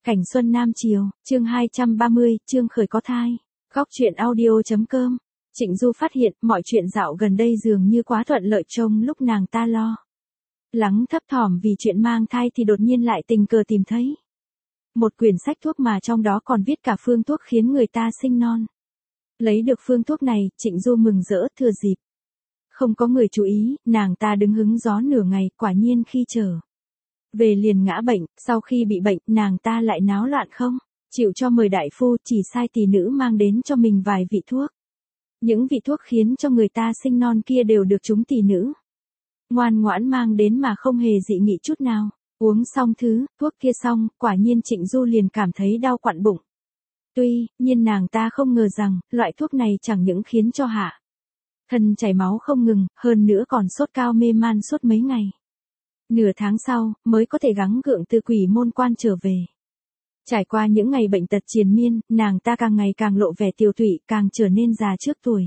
Cảnh xuân Nam Triều, chương 230, Trương Khởi có thai. Góc truyện audio.com. Trịnh Du phát hiện mọi chuyện dạo gần đây dường như quá thuận lợi trong lúc nàng ta lo lắng thấp thỏm vì chuyện mang thai thì đột nhiên lại tình cờ tìm thấy một quyển sách thuốc mà trong đó còn viết cả phương thuốc khiến người ta sinh non. Lấy được phương thuốc này, Trịnh Du mừng rỡ thừa dịp không có người chú ý, nàng ta đứng hứng gió nửa ngày, quả nhiên khi trở về liền ngã bệnh. Sau khi bị bệnh, nàng ta lại náo loạn không chịu cho mời đại phu, chỉ sai tỷ nữ mang đến cho mình vài vị thuốc. Những vị thuốc khiến cho người ta sinh non kia đều được chúng tỷ nữ ngoan ngoãn mang đến mà không hề dị nghị chút nào. Uống xong thứ thuốc kia xong, quả nhiên Trịnh Du liền cảm thấy đau quặn bụng. Tuy nhiên nàng ta không ngờ rằng loại thuốc này chẳng những khiến cho hạ thân chảy máu không ngừng, hơn nữa còn sốt cao mê man suốt mấy ngày. Nửa tháng sau, mới có thể gắng gượng từ Quỷ Môn Quan trở về. Trải qua những ngày bệnh tật triền miên, nàng ta càng ngày càng lộ vẻ tiều tụy, càng trở nên già trước tuổi.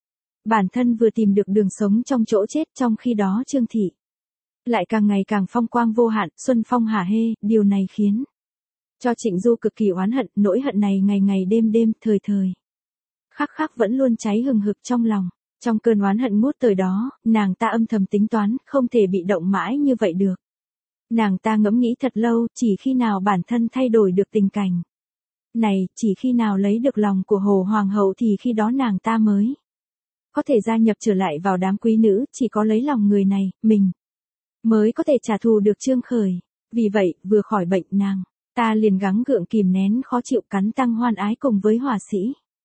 Bản thân vừa tìm được đường sống trong chỗ chết, trong khi đó Trương Thị lại càng ngày càng phong quang vô hạn, xuân phong hả hê. Điều này khiến cho Trịnh Du cực kỳ oán hận, nỗi hận này ngày ngày đêm đêm, thời thời khắc khắc vẫn luôn cháy hừng hực trong lòng. Trong cơn oán hận ngút trời đó, nàng ta âm thầm tính toán, không thể bị động mãi như vậy được. Nàng ta ngẫm nghĩ thật lâu, chỉ khi nào bản thân thay đổi được tình cảnh này, chỉ khi nào lấy được lòng của Hồ Hoàng hậu thì khi đó nàng ta mới có thể gia nhập trở lại vào đám quý nữ, chỉ có lấy lòng người này, mình mới có thể trả thù được Trương Khởi. Vì vậy, vừa khỏi bệnh nàng ta liền gắng gượng kìm nén khó chịu cắn răng hoan ái cùng với họa sĩ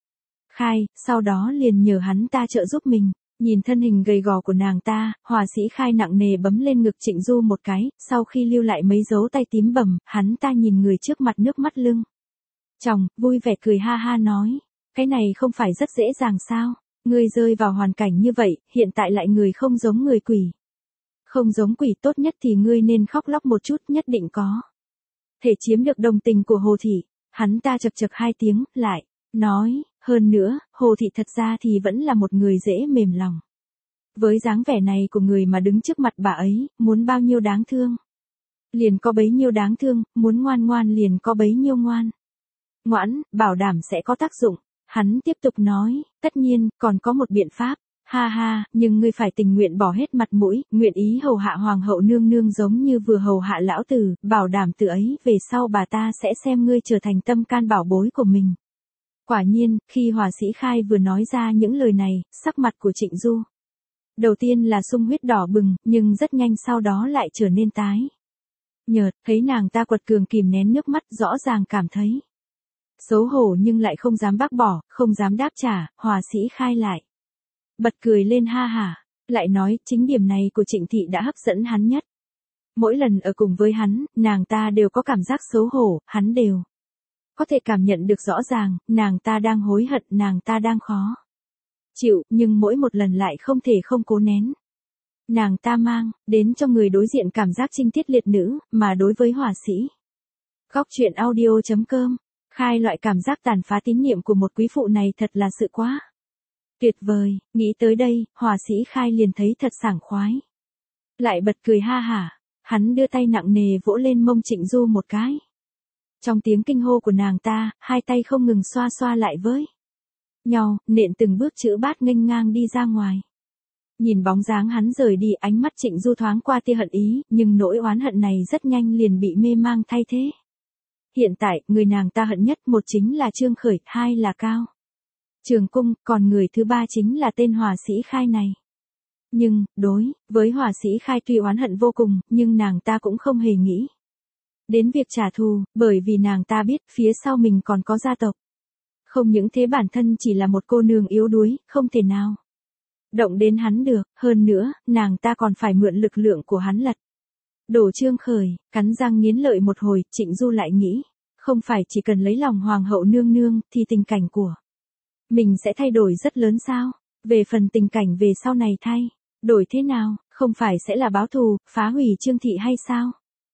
Khai, sau đó liền nhờ hắn ta trợ giúp mình. Nhìn thân hình gầy gò của nàng ta, họa sĩ Khai nặng nề bấm lên ngực Trịnh Du một cái, sau khi lưu lại mấy dấu tay tím bầm, hắn ta nhìn người trước mặt nước mắt lưng tròng, vui vẻ cười ha ha nói, cái này không phải rất dễ dàng sao, ngươi rơi vào hoàn cảnh như vậy, hiện tại lại người không giống người quỷ. Không giống quỷ, tốt nhất thì ngươi nên khóc lóc một chút, nhất định có thể chiếm được đồng tình của Hồ Thị. Hắn ta chập chập hai tiếng, lại nói, hơn nữa, Hồ Thị thật ra thì vẫn là một người dễ mềm lòng. Với dáng vẻ này của người mà đứng trước mặt bà ấy, muốn bao nhiêu đáng thương liền có bấy nhiêu đáng thương, muốn ngoan ngoan liền có bấy nhiêu ngoan ngoãn, bảo đảm sẽ có tác dụng. Hắn tiếp tục nói, tất nhiên, còn có một biện pháp. Ha ha, nhưng ngươi phải tình nguyện bỏ hết mặt mũi, nguyện ý hầu hạ hoàng hậu nương nương giống như vừa hầu hạ lão tử, bảo đảm từ ấy về sau bà ta sẽ xem ngươi trở thành tâm can bảo bối của mình. Quả nhiên, khi họa sĩ Khai vừa nói ra những lời này, sắc mặt của Trịnh Du đầu tiên là sung huyết đỏ bừng, nhưng rất nhanh sau đó lại trở nên tái nhợt. Thấy nàng ta quật cường kìm nén nước mắt, rõ ràng cảm thấy xấu hổ nhưng lại không dám bác bỏ, không dám đáp trả. Họa sĩ Khai lại bật cười lên ha hả, lại nói, chính điểm này của Trịnh Thị đã hấp dẫn hắn nhất. Mỗi lần ở cùng với hắn, nàng ta đều có cảm giác xấu hổ, hắn đều có thể cảm nhận được rõ ràng, nàng ta đang hối hận, nàng ta đang khó chịu, nhưng mỗi một lần lại không thể không cố nén. Nàng ta mang đến cho người đối diện cảm giác trinh tiết liệt nữ, mà đối với họa sĩ Góc truyện audio.com, Khai loại cảm giác tàn phá tín nhiệm của một quý phụ này thật là sự quá tuyệt vời. Nghĩ tới đây, họa sĩ Khai liền thấy thật sảng khoái. Lại bật cười ha hả, hắn đưa tay nặng nề vỗ lên mông Trịnh Du một cái. Trong tiếng kinh hô của nàng ta, hai tay không ngừng xoa xoa lại với nhau, nện từng bước chữ bát nghênh ngang đi ra ngoài. Nhìn bóng dáng hắn rời đi, ánh mắt Trịnh Du thoáng qua tia hận ý, nhưng nỗi oán hận này rất nhanh liền bị mê mang thay thế. Hiện tại, người nàng ta hận nhất, một chính là Trương Khởi, hai là Cao Trường Cung, còn người thứ ba chính là tên họa sĩ Khai này. Nhưng, đối với họa sĩ Khai tuy oán hận vô cùng, nhưng nàng ta cũng không hề nghĩ đến việc trả thù, bởi vì nàng ta biết phía sau mình còn có gia tộc. Không những thế, bản thân chỉ là một cô nương yếu đuối, không thể nào động đến hắn được, hơn nữa, nàng ta còn phải mượn lực lượng của hắn lật đổ Trương Khởi. Cắn răng nghiến lợi một hồi, Trịnh Du lại nghĩ, không phải chỉ cần lấy lòng hoàng hậu nương nương thì tình cảnh của mình sẽ thay đổi rất lớn sao? Về phần tình cảnh về sau này thay đổi thế nào, không phải sẽ là báo thù, phá hủy Trương Thị hay sao?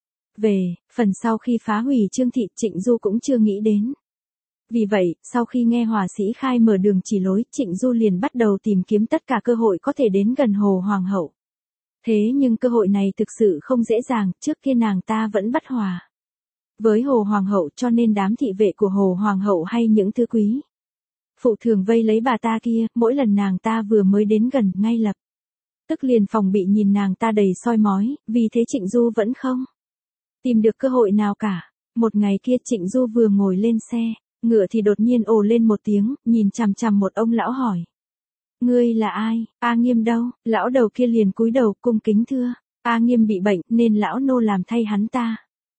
Về phần sau khi phá hủy Trương Thị, Trịnh Du cũng chưa nghĩ đến. Vì vậy, sau khi nghe họa sĩ Khai mở đường chỉ lối, Trịnh Du liền bắt đầu tìm kiếm tất cả cơ hội có thể đến gần Hồ Hoàng hậu. Thế nhưng cơ hội này thực sự không dễ dàng, trước kia nàng ta vẫn bất hòa với Hồ Hoàng hậu, cho nên đám thị vệ của Hồ Hoàng hậu hay những thứ quý phụ thường vây lấy bà ta kia, mỗi lần nàng ta vừa mới đến gần, ngay lập tức liền phòng bị nhìn nàng ta đầy soi mói, vì thế Trịnh Du vẫn không tìm được cơ hội nào cả. Một ngày kia Trịnh Du vừa ngồi lên xe, ngựa thì đột nhiên ồ lên một tiếng, nhìn chằm chằm một ông lão hỏi. Ngươi là ai? A Nghiêm đâu? Lão đầu kia liền cúi đầu cung kính thưa. A Nghiêm bị bệnh nên lão nô làm thay hắn ta.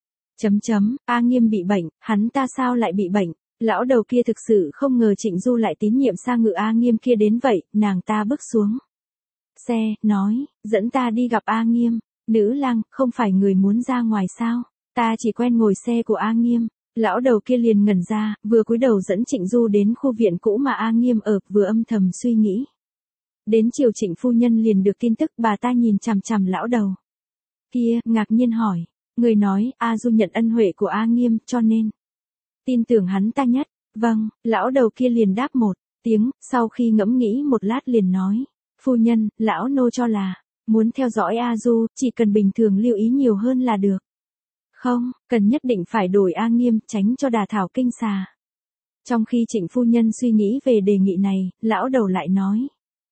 A Nghiêm bị bệnh, hắn ta sao lại bị bệnh? Lão đầu kia thực sự không ngờ Trịnh Du lại tín nhiệm sang ngựa A Nghiêm kia đến vậy, nàng ta bước xuống xe, nói, dẫn ta đi gặp A Nghiêm. Nữ lang, không phải người muốn ra ngoài sao? Ta chỉ quen ngồi xe của A Nghiêm. Lão đầu kia liền ngẩn ra, vừa cúi đầu dẫn Trịnh Du đến khu viện cũ mà A Nghiêm ở, vừa âm thầm suy nghĩ. Đến chiều Trịnh phu nhân liền được tin tức, bà ta nhìn chằm chằm lão đầu kia, ngạc nhiên hỏi, người nói, A Du nhận ân huệ của A Nghiêm, cho nên tin tưởng hắn ta nhất. Vâng, lão đầu kia liền đáp một tiếng, sau khi ngẫm nghĩ một lát liền nói, phu nhân, lão nô cho là, muốn theo dõi A Du, chỉ cần bình thường lưu ý nhiều hơn là được. Không, cần nhất định phải đổi A Nghiêm, tránh cho đà thảo kinh xà. Trong khi Trịnh phu nhân suy nghĩ về đề nghị này, lão đầu lại nói.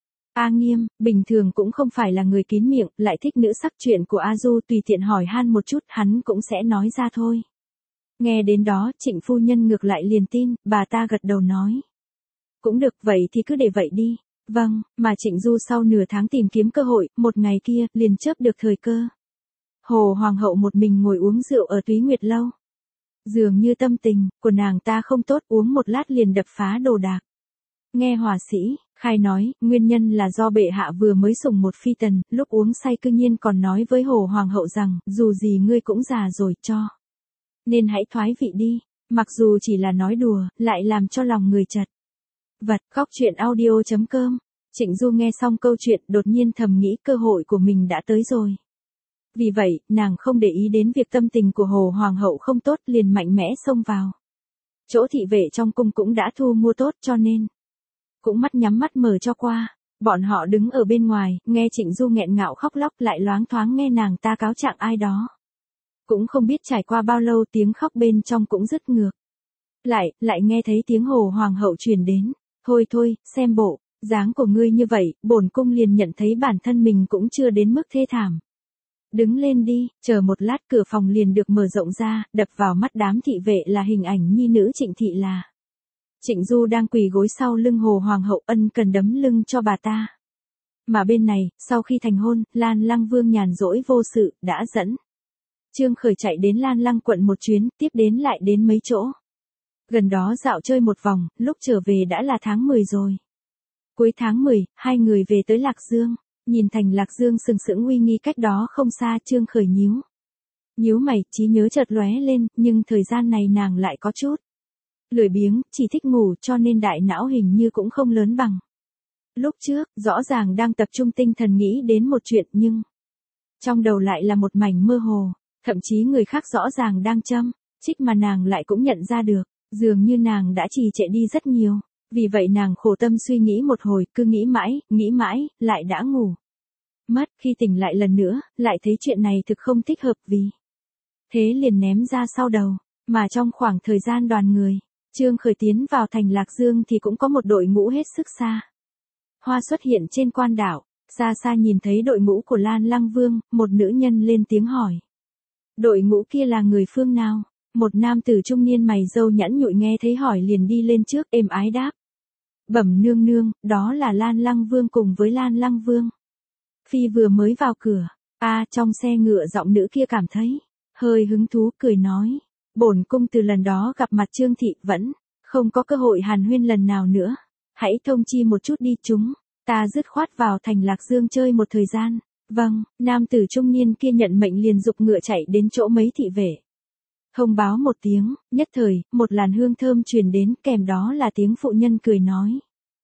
A Nghiêm, bình thường cũng không phải là người kín miệng, lại thích nữ sắc, chuyện của A Du tùy tiện hỏi han một chút, hắn cũng sẽ nói ra thôi. Nghe đến đó, Trịnh phu nhân ngược lại liền tin, bà ta gật đầu nói. Cũng được, vậy thì cứ để vậy đi. Vâng, mà Trịnh Du sau nửa tháng tìm kiếm cơ hội, một ngày kia, liền chớp được thời cơ. Hồ Hoàng hậu một mình ngồi uống rượu ở Túy Nguyệt Lâu. Dường như tâm tình của nàng ta không tốt, uống một lát liền đập phá đồ đạc. Nghe hỏa sĩ khai nói, nguyên nhân là do bệ hạ vừa mới sủng một phi tần, lúc uống say cư nhiên còn nói với Hồ Hoàng hậu rằng, dù gì ngươi cũng già rồi, cho nên hãy thoái vị đi. Mặc dù chỉ là nói đùa, lại làm cho lòng người chật vật. Góc truyện audio.com. Trịnh Du nghe xong câu chuyện, đột nhiên thầm nghĩ cơ hội của mình đã tới rồi. Vì vậy, nàng không để ý đến việc tâm tình của Hồ Hoàng hậu không tốt, liền mạnh mẽ xông vào. Chỗ thị vệ trong cung cũng đã thu mua tốt, cho nên cũng mắt nhắm mắt mở cho qua. Bọn họ đứng ở bên ngoài, nghe Trịnh Du nghẹn ngào khóc lóc, lại loáng thoáng nghe nàng ta cáo trạng ai đó. Cũng không biết trải qua bao lâu, tiếng khóc bên trong cũng dứt ngược. Lại nghe thấy tiếng Hồ Hoàng hậu truyền đến. Thôi, xem bộ dáng của ngươi như vậy, bổn cung liền nhận thấy bản thân mình cũng chưa đến mức thê thảm. Đứng lên đi, chờ một lát cửa phòng liền được mở rộng ra, đập vào mắt đám thị vệ là hình ảnh nhi nữ Trịnh thị là. Trịnh Du đang quỳ gối sau lưng Hồ Hoàng hậu, ân cần đấm lưng cho bà ta. Mà bên này, sau khi thành hôn, Lan Lăng Vương nhàn rỗi vô sự, đã dẫn Trương Khởi chạy đến Lan Lăng quận một chuyến, tiếp đến lại đến mấy chỗ gần đó dạo chơi một vòng, lúc trở về đã là tháng 10 rồi. Cuối tháng 10, hai người về tới Lạc Dương. Nhìn thành Lạc Dương sừng sững uy nghi cách đó không xa, Trương Khởi nhíu mày, trí nhớ chợt lóe lên, nhưng thời gian này nàng lại có chút lười biếng, chỉ thích ngủ, cho nên đại não hình như cũng không lớn bằng lúc trước. Rõ ràng đang tập trung tinh thần nghĩ đến một chuyện, nhưng trong đầu lại là một mảnh mơ hồ, thậm chí người khác rõ ràng đang châm chích mà nàng lại cũng nhận ra được, dường như nàng đã trì trệ đi rất nhiều. Vì vậy nàng khổ tâm suy nghĩ một hồi, cứ nghĩ mãi, lại đã ngủ mất. Khi tỉnh lại lần nữa, lại thấy chuyện này thực không thích hợp, vì thế liền ném ra sau đầu. Mà trong khoảng thời gian đoàn người Trương Khởi tiến vào thành Lạc Dương thì cũng có một đội ngũ hết sức xa hoa xuất hiện trên quan đảo. Xa xa nhìn thấy đội ngũ của Lan Lăng Vương, một nữ nhân lên tiếng hỏi. Đội ngũ kia là người phương nào? Một nam tử trung niên mày râu nhẵn nhụi nghe thấy hỏi liền đi lên trước, êm ái đáp. Bẩm nương nương, đó là Lan Lăng Vương cùng với Lan Lăng Vương phi vừa mới vào cửa. Trong xe ngựa giọng nữ kia cảm thấy hơi hứng thú, cười nói. Bổn cung từ lần đó gặp mặt Trương thị vẫn không có cơ hội hàn huyên lần nào nữa. Hãy thông chi một chút đi, chúng ta dứt khoát vào thành Lạc Dương chơi một thời gian. Vâng, nam tử trung niên kia nhận mệnh liền giục ngựa chạy đến chỗ mấy thị vệ. Thông báo một tiếng, nhất thời, một làn hương thơm truyền đến, kèm đó là tiếng phụ nhân cười nói.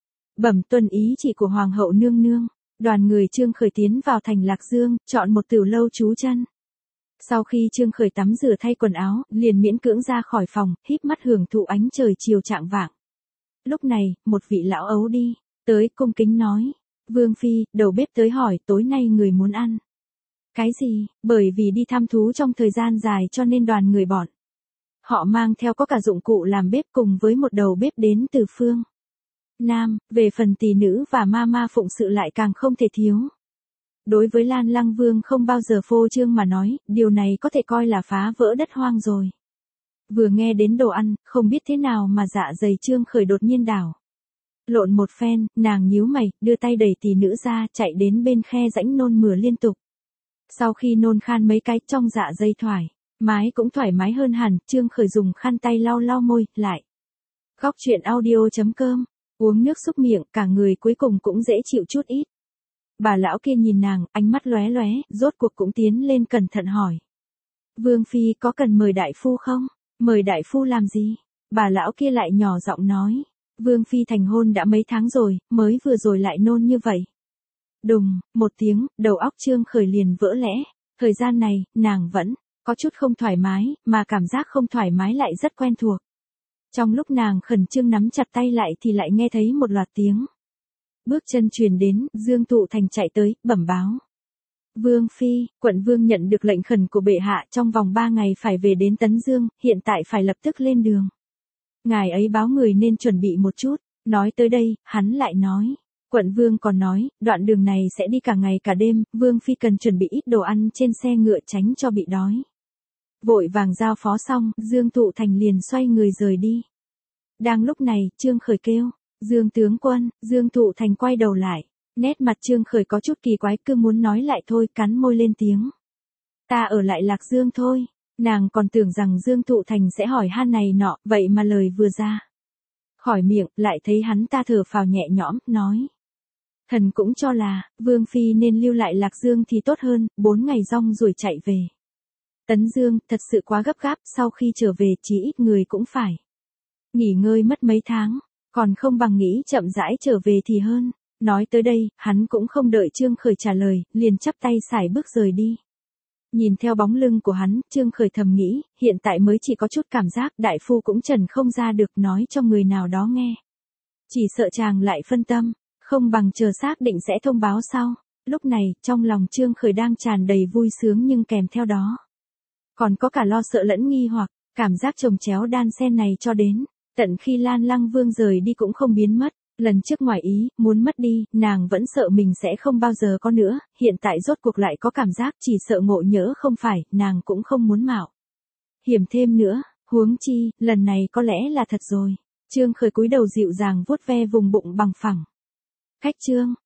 Bẩm tuân ý chỉ của Hoàng hậu nương nương. Đoàn người Trương Khởi tiến vào thành Lạc Dương, chọn một tửu lâu trú chân. Sau khi Trương Khởi tắm rửa thay quần áo, liền miễn cưỡng ra khỏi phòng, híp mắt hưởng thụ ánh trời chiều chạng vạng. Lúc này, một vị lão ấu đi tới cung kính nói. Vương phi, đầu bếp tới hỏi tối nay người muốn ăn cái gì? Bởi vì đi thăm thú trong thời gian dài cho nên đoàn người bọn Họ mang theo có cả dụng cụ làm bếp cùng với một đầu bếp đến từ phương Nam, về phần tỳ nữ và ma ma phụng sự lại càng không thể thiếu. Đối với Lan Lăng Vương không bao giờ phô trương mà nói, điều này có thể coi là phá vỡ đất hoang rồi. Vừa nghe đến đồ ăn, không biết thế nào mà dạ dày Trương Khởi đột nhiên đảo lộn một phen, nàng nhíu mày, đưa tay đẩy tỳ nữ ra, chạy đến bên khe rãnh nôn mửa liên tục. Sau khi nôn khan mấy cái trong dạ dày mái cũng thoải mái hơn hẳn, Trương Khởi dùng khăn tay lau lau môi, lại. Góc truyện audio.com, uống nước xúc miệng, cả người cuối cùng cũng dễ chịu chút ít. Bà lão kia nhìn nàng, ánh mắt lóe lóe, rốt cuộc cũng tiến lên cẩn thận hỏi. Vương Phi có cần mời đại phu không? Mời đại phu làm gì? Bà lão kia lại nhỏ giọng nói. Vương Phi thành hôn đã mấy tháng rồi, mới vừa rồi lại nôn như vậy. Đùng, một tiếng, đầu óc Trương Khởi liền vỡ lẽ. Thời gian này, nàng vẫn có chút không thoải mái, mà cảm giác không thoải mái lại rất quen thuộc. Trong lúc nàng khẩn trương nắm chặt tay lại thì lại nghe thấy một loạt tiếng. Bước chân truyền đến, Dương Thụ Thành chạy tới, bẩm báo. Vương Phi, quận vương nhận được lệnh khẩn của bệ hạ trong vòng 3 ngày phải về đến Tấn Dương, hiện tại phải lập tức lên đường. Ngài ấy báo người nên chuẩn bị một chút, nói tới đây, hắn lại nói. Quận vương còn nói, đoạn đường này sẽ đi cả ngày cả đêm, Vương Phi cần chuẩn bị ít đồ ăn trên xe ngựa tránh cho bị đói. Vội vàng giao phó xong, Dương Thụ Thành liền xoay người rời đi. Đang lúc này, Trương Khởi kêu. Dương tướng quân, Dương Thụ Thành quay đầu lại. Nét mặt Trương Khởi có chút kỳ quái, cứ muốn nói lại thôi, cắn môi lên tiếng. Ta ở lại Lạc Dương thôi. Nàng còn tưởng rằng Dương Thụ Thành sẽ hỏi han này nọ, vậy mà lời vừa ra khỏi miệng, lại thấy hắn ta thở phào nhẹ nhõm, nói. Thần cũng cho là, Vương Phi nên lưu lại Lạc Dương thì tốt hơn, 4 ngày rong rồi chạy về. Tấn Dương, thật sự quá gấp gáp, sau khi trở về chí ít người cũng phải nghỉ ngơi mất mấy tháng, còn không bằng nghĩ chậm rãi trở về thì hơn. Nói tới đây, hắn cũng không đợi Trương Khởi trả lời, liền chắp tay sải bước rời đi. Nhìn theo bóng lưng của hắn, Trương Khởi thầm nghĩ, hiện tại mới chỉ có chút cảm giác đại phu cũng trần không ra được nói cho người nào đó nghe. Chỉ sợ chàng lại phân tâm, không bằng chờ xác định sẽ thông báo sau. Lúc này, trong lòng Trương Khởi đang tràn đầy vui sướng nhưng kèm theo đó còn có cả lo sợ lẫn nghi hoặc, cảm giác chồng chéo đan xen này cho đến tận khi Lan Lăng Vương rời đi cũng không biến mất. Lần trước ngoài ý, muốn mất đi, nàng vẫn sợ mình sẽ không bao giờ có nữa, hiện tại rốt cuộc lại có cảm giác chỉ sợ ngộ nhỡ không phải, nàng cũng không muốn mạo hiểm thêm nữa, huống chi, lần này có lẽ là thật rồi. Trương Khởi cúi đầu dịu dàng vuốt ve vùng bụng bằng phẳng. Cách chương.